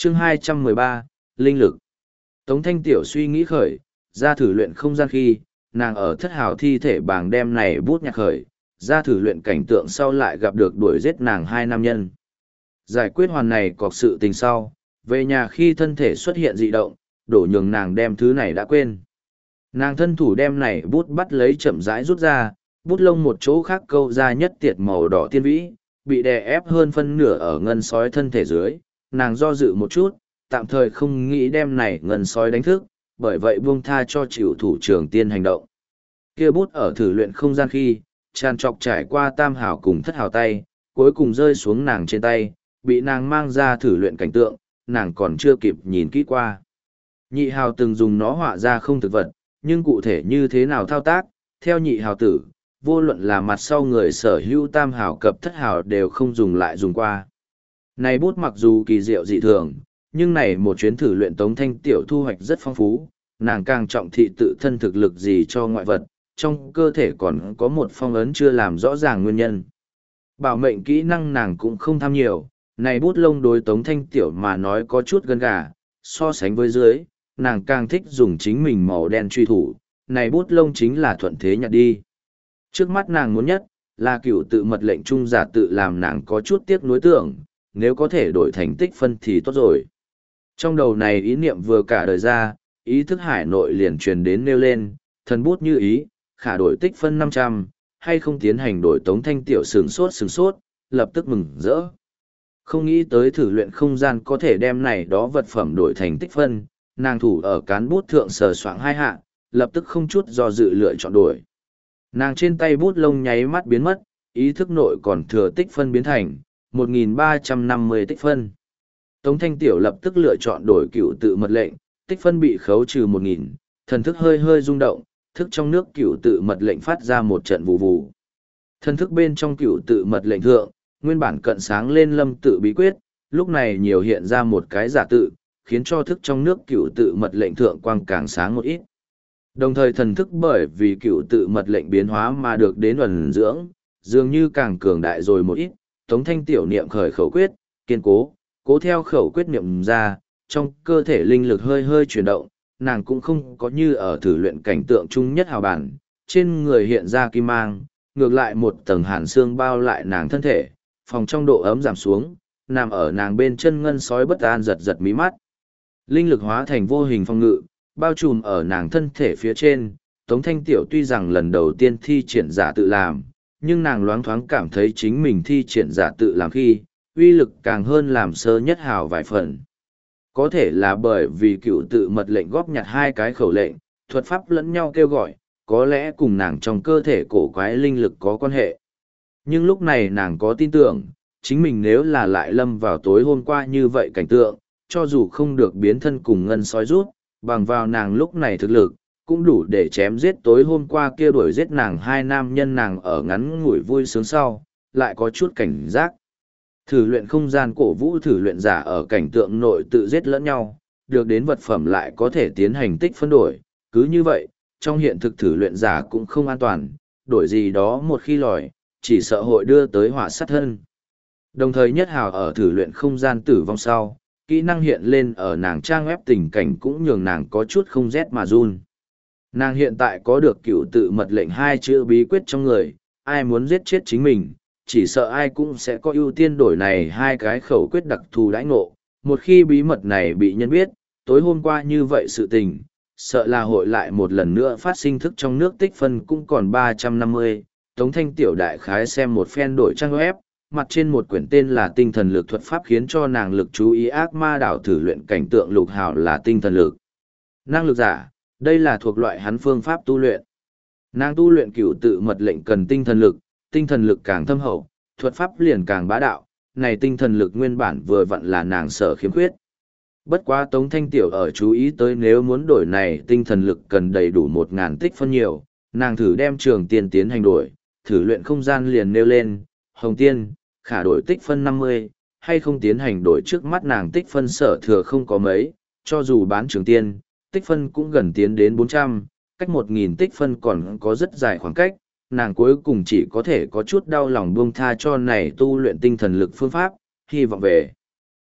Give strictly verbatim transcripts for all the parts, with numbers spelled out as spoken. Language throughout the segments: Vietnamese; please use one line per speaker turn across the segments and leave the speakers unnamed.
Chương hai trăm mười ba, Linh lực. Tống Thanh Tiểu suy nghĩ khởi, ra thử luyện không gian khi, nàng ở thất hào thi thể bảng đem này bút nhạc khởi, ra thử luyện cảnh tượng sau lại gặp được đuổi giết nàng hai nam nhân. Giải quyết hoàn này có sự tình sau, về nhà khi thân thể xuất hiện dị động, đổ nhường nàng đem thứ này đã quên. Nàng thân thủ đem này bút bắt lấy chậm rãi rút ra, bút lông một chỗ khác câu ra nhất tiệt màu đỏ tiên vĩ, bị đè ép hơn phân nửa ở ngân sói thân thể dưới, nàng do dự một chút, tạm thời không nghĩ đem này ngân sói đánh thức, bởi vậy buông tha cho chịu thủ trưởng tiên hành động. Kia bút ở thử luyện không gian khi, tràn trọc trải qua tam hào cùng thất hào tay, cuối cùng rơi xuống nàng trên tay, bị nàng mang ra thử luyện cảnh tượng, nàng còn chưa kịp nhìn kỹ qua. Nhị hào từng dùng nó họa ra không thực vật, nhưng cụ thể như thế nào thao tác, theo nhị hào tử, vô luận là mặt sau người sở hữu tam hào cập thất hào đều không dùng lại dùng qua. Này bút mặc dù kỳ diệu dị thường, nhưng này một chuyến thử luyện Tống Thanh Tiểu thu hoạch rất phong phú, nàng càng trọng thị tự thân thực lực gì cho ngoại vật, trong cơ thể còn có một phong ấn chưa làm rõ ràng nguyên nhân. Bảo mệnh kỹ năng nàng cũng không tham nhiều, này bút lông đối Tống Thanh Tiểu mà nói có chút gân gà, so sánh với dưới, nàng càng thích dùng chính mình màu đen truy thủ, này bút lông chính là thuận thế nhặt đi. Trước mắt nàng muốn nhất, là cựu tự mật lệnh trung giả tự làm nàng có chút tiếc nuối tưởng, nếu có thể đổi thành tích phân thì tốt rồi. Trong đầu này ý niệm vừa cả đời ra, ý thức hải nội liền truyền đến nêu lên, thần bút như ý, khả đổi tích phân năm trăm, hay không tiến hành đổi Tống Thanh Tiểu sừng sốt sừng sốt, lập tức mừng rỡ. Không nghĩ tới thử luyện không gian có thể đem này đó vật phẩm đổi thành tích phân, nàng thủ ở cán bút thượng sờ soạng hai hạ, lập tức không chút do dự lựa chọn đổi. Nàng trên tay bút lông nháy mắt biến mất, ý thức nội còn thừa tích phân biến thành một nghìn ba trăm năm mươi tích phân. Tống Thanh Tiểu lập tức lựa chọn đổi cựu tự mật lệnh, tích phân bị khấu trừ một nghìn, thần thức hơi hơi rung động, thức trong nước cựu tự mật lệnh phát ra một trận vù vù. Thần thức bên trong cựu tự mật lệnh thượng, nguyên bản cận sáng lên lâm tự bí quyết, lúc này nhiều hiện ra một cái giả tự, khiến cho thức trong nước cựu tự mật lệnh thượng quang càng sáng một ít. Đồng thời thần thức bởi vì cựu tự mật lệnh biến hóa mà được đến ẩn dưỡng, dường như càng cường đại rồi một ít. Tống Thanh Tiểu niệm khởi khẩu quyết, kiên cố, cố theo khẩu quyết niệm ra, trong cơ thể linh lực hơi hơi chuyển động, nàng cũng không có như ở thử luyện cảnh tượng chung nhất hào bản, trên người hiện ra kim mang, ngược lại một tầng hàn xương bao lại nàng thân thể, phòng trong độ ấm giảm xuống, nằm ở nàng bên chân ngân sói bất an giật giật mí mắt. Linh lực hóa thành vô hình phong ngự, bao trùm ở nàng thân thể phía trên, Tống Thanh Tiểu tuy rằng lần đầu tiên thi triển giả tự làm, nhưng nàng loáng thoáng cảm thấy chính mình thi triển giả tự làm khi, uy lực càng hơn làm sơ nhất hào vài phần. Có thể là bởi vì cựu tự mật lệnh góp nhặt hai cái khẩu lệnh, thuật pháp lẫn nhau kêu gọi, có lẽ cùng nàng trong cơ thể cổ quái linh lực có quan hệ. Nhưng lúc này nàng có tin tưởng, chính mình nếu là lại lâm vào tối hôm qua như vậy cảnh tượng, cho dù không được biến thân cùng ngân sói rút, bằng vào nàng lúc này thực lực, cũng đủ để chém giết tối hôm qua kia đuổi giết nàng hai nam nhân nàng ở ngắn ngủi vui sướng sau, lại có chút cảnh giác. Thử luyện không gian cổ vũ thử luyện giả ở cảnh tượng nội tự giết lẫn nhau, được đến vật phẩm lại có thể tiến hành tích phân đổi, cứ như vậy, trong hiện thực thử luyện giả cũng không an toàn, đổi gì đó một khi lòi, chỉ sợ hội đưa tới họa sát thân. Đồng thời nhất hào ở thử luyện không gian tử vong sau, kỹ năng hiện lên ở nàng trang web tình cảnh cũng nhường nàng có chút không rét mà run. Nàng hiện tại có được cựu tự mật lệnh hai chữ bí quyết trong người, ai muốn giết chết chính mình, chỉ sợ ai cũng sẽ có ưu tiên đổi này hai cái khẩu quyết đặc thù đãi ngộ. Một khi bí mật này bị nhân biết, tối hôm qua như vậy sự tình, sợ là hội lại một lần nữa phát sinh thức trong nước tích phân cũng còn ba trăm năm mươi. Tống Thanh Tiểu đại khái xem một phen đổi trang web, mặt trên một quyển tên là tinh thần lực thuật pháp khiến cho nàng lực chú ý ác ma đảo thử luyện cảnh tượng lục hào là tinh thần lực. Năng lực giả, đây là thuộc loại hắn phương pháp tu luyện. Nàng tu luyện cửu tự mật lệnh cần tinh thần lực, tinh thần lực càng thâm hậu, thuật pháp liền càng bá đạo, này tinh thần lực nguyên bản vừa vặn là nàng sở khiếm khuyết. Bất quá Tống Thanh Tiểu ở chú ý tới nếu muốn đổi này tinh thần lực cần đầy đủ một ngàn tích phân nhiều, nàng thử đem trường tiên tiến hành đổi, thử luyện không gian liền nêu lên, hồng tiên, khả đổi tích phân năm mươi, hay không tiến hành đổi trước mắt nàng tích phân sở thừa không có mấy, cho dù bán trường tiên, tích phân cũng gần tiến đến bốn trăm, cách một nghìn tích phân còn có rất dài khoảng cách, nàng cuối cùng chỉ có thể có chút đau lòng buông tha cho này tu luyện tinh thần lực phương pháp, hy vọng về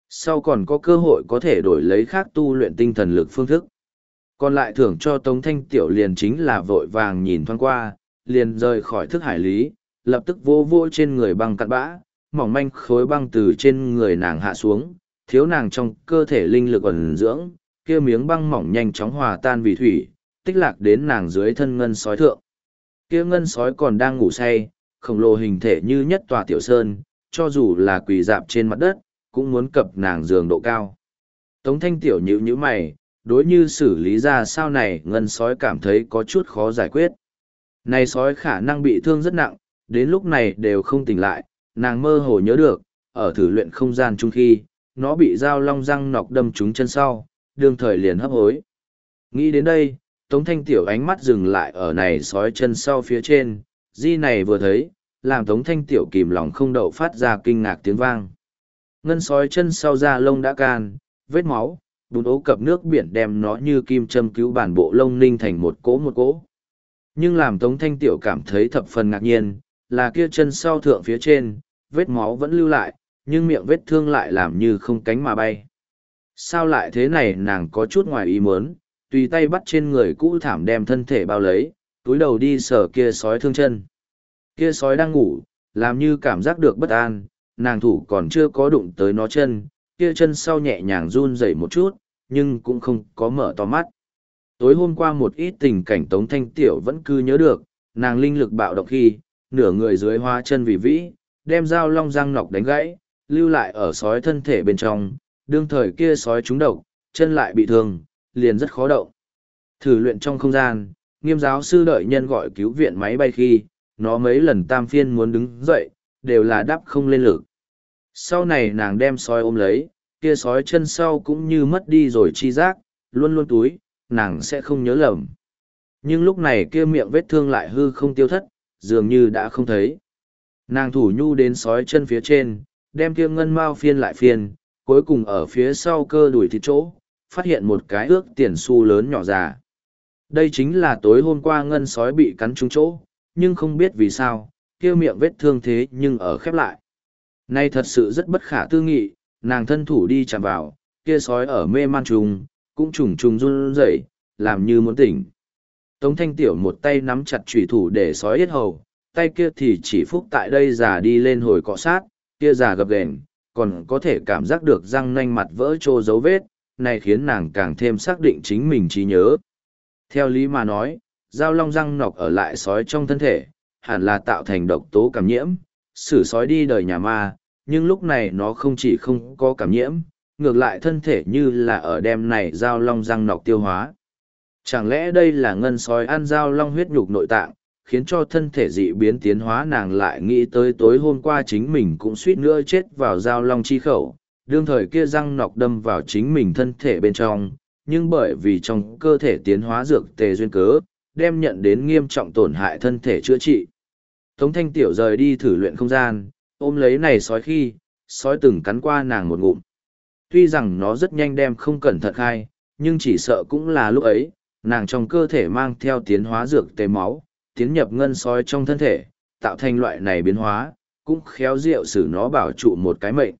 Sau còn có cơ hội có thể đổi lấy khác tu luyện tinh thần lực phương thức. Còn lại thưởng cho Tống Thanh Tiểu liền chính là vội vàng nhìn thoáng qua, liền rời khỏi thức hải lý, lập tức vô vô trên người băng cặn bã, mỏng manh khối băng từ trên người nàng hạ xuống, thiếu nàng trong cơ thể linh lực ẩn dưỡng, kia miếng băng mỏng nhanh chóng hòa tan vì thủy, tích lạc đến nàng dưới thân ngân sói thượng. Kia ngân sói còn đang ngủ say, khổng lồ hình thể như nhất tòa tiểu sơn, cho dù là quỳ dạp trên mặt đất, cũng muốn cập nàng giường độ cao. Tống Thanh Tiểu nhíu nhíu mày, đối như xử lý ra sao này ngân sói cảm thấy có chút khó giải quyết. Này sói khả năng bị thương rất nặng, đến lúc này đều không tỉnh lại, nàng mơ hồ nhớ được, ở thử luyện không gian chung khi, nó bị dao long răng nọc đâm trúng chân sau, đương thời liền hấp hối. Nghĩ đến đây, Tống Thanh Tiểu ánh mắt dừng lại ở này sói chân sau phía trên, di này vừa thấy, làm Tống Thanh Tiểu kìm lòng không đậu phát ra kinh ngạc tiếng vang. Ngân sói chân sau da lông đã can, vết máu, bùn ố cập nước biển đem nó như kim châm cứu bản bộ lông ninh thành một cỗ một cỗ. Nhưng làm Tống Thanh Tiểu cảm thấy thập phần ngạc nhiên, là kia chân sau thượng phía trên, vết máu vẫn lưu lại, nhưng miệng vết thương lại làm như không cánh mà bay. Sao lại thế này nàng có chút ngoài ý muốn, tùy tay bắt trên người cũ thảm đem thân thể bao lấy, túi đầu đi sờ kia sói thương chân. Kia sói đang ngủ, làm như cảm giác được bất an, nàng thủ còn chưa có đụng tới nó chân, kia chân sau nhẹ nhàng run rẩy một chút, nhưng cũng không có mở to mắt. Tối hôm qua một ít tình cảnh Tống Thanh Tiểu vẫn cứ nhớ được, nàng linh lực bạo động khi, nửa người dưới hóa chân vì vĩ, đem dao long răng nọc đánh gãy, lưu lại ở sói thân thể bên trong, đương thời kia sói trúng độc, chân lại bị thương, liền rất khó động. Thử luyện trong không gian, Nghiêm giáo sư đợi nhân gọi cứu viện máy bay khi, nó mấy lần tam phiên muốn đứng dậy, đều là đắp không lên lực. Sau này nàng đem sói ôm lấy, kia sói chân sau cũng như mất đi rồi chi giác, luôn luôn túi, nàng sẽ không nhớ lầm. Nhưng lúc này kia miệng vết thương lại hư không tiêu thất, dường như đã không thấy. Nàng thủ nhu đến sói chân phía trên, đem kia ngân mao phiên lại phiên, cuối cùng ở phía sau cơ đùi thịt chỗ, phát hiện một cái ước tiền xu lớn nhỏ già. Đây chính là tối hôm qua ngân sói bị cắn trúng chỗ, nhưng không biết vì sao, kia miệng vết thương thế nhưng ở khép lại. Nay thật sự rất bất khả tư nghị, nàng thân thủ đi chạm vào, kia sói ở mê man trùng, cũng trùng trùng run rẩy, làm như muốn tỉnh. Tống Thanh Tiểu một tay nắm chặt chủy thủ để sói yết hầu, tay kia thì chỉ phúc tại đây già đi lên hồi cọ sát, kia già gập ghềnh, còn có thể cảm giác được răng nanh mặt vỡ trô dấu vết, này khiến nàng càng thêm xác định chính mình trí nhớ. Theo lý mà nói, dao long răng nọc ở lại sói trong thân thể, hẳn là tạo thành độc tố cảm nhiễm, xử sói đi đời nhà ma, nhưng lúc này nó không chỉ không có cảm nhiễm, ngược lại thân thể như là ở đem này dao long răng nọc tiêu hóa. Chẳng lẽ đây là ngân sói ăn dao long huyết nhục nội tạng, khiến cho thân thể dị biến tiến hóa, nàng lại nghĩ tới tối hôm qua chính mình cũng suýt nữa chết vào dao long chi khẩu, đương thời kia răng nọc đâm vào chính mình thân thể bên trong, nhưng bởi vì trong cơ thể tiến hóa dược tề duyên cớ, đem nhận đến nghiêm trọng tổn hại thân thể chữa trị. Tống Thanh Tiểu rời đi thử luyện không gian, ôm lấy này sói khi, sói từng cắn qua nàng một ngụm. Tuy rằng nó rất nhanh đem không cẩn thận khai, nhưng chỉ sợ cũng là lúc ấy, nàng trong cơ thể mang theo tiến hóa dược tề máu, tiến nhập ngân sói trong thân thể, tạo thành loại này biến hóa, cũng khéo diệu xử nó bảo trụ một cái mệnh.